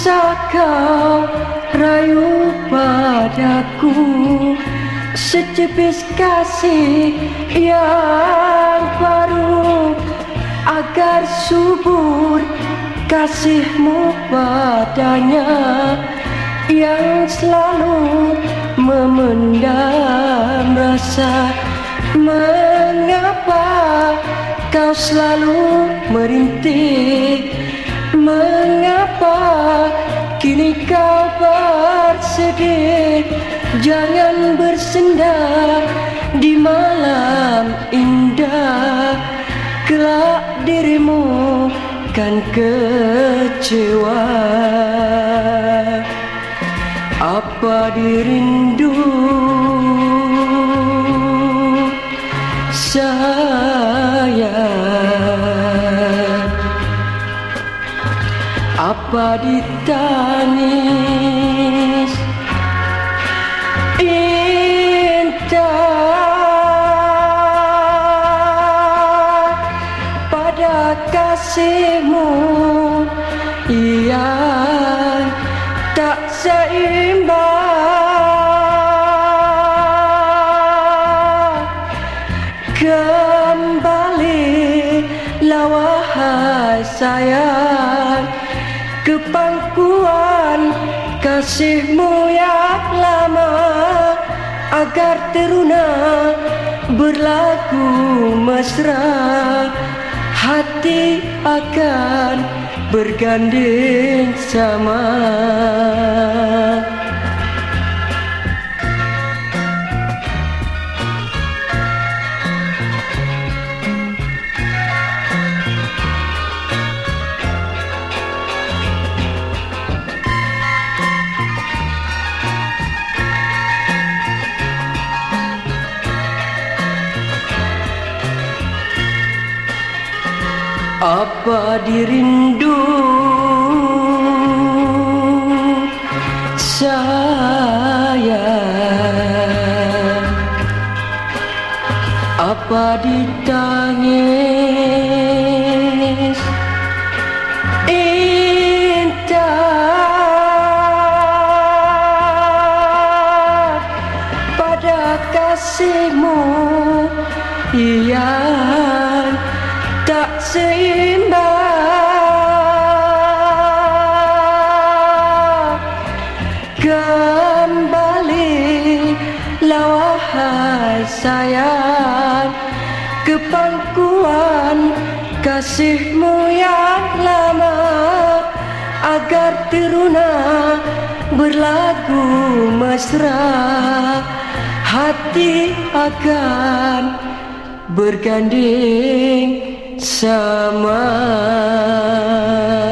bisa kau rayu padaku secepis kasih yang baru, agar subur kasihmu padanya yang selalu memendam rasa. Mengapa kau selalu merintih? Mengapa kini kau bersedih? Jangan bersenda di malam indah, kelak dirimu kan kecewa. Apa dirindu sayang? Apa ditangis indah pada kasihmu yang tak seimbang? Kembalilah wahai sayang ke pangkuan kasihmu yang lama, agar teruna berlagu mesra, hati akan bergandeng sama. Apa dirindu sayang? Apa ditangis indah pada kasihmu yang tak seimbang? Kembalilah wahai sayang ke pangkuan kasihmu yang lama, agar teruna berlagu mesra, hati akan bergandeng sama.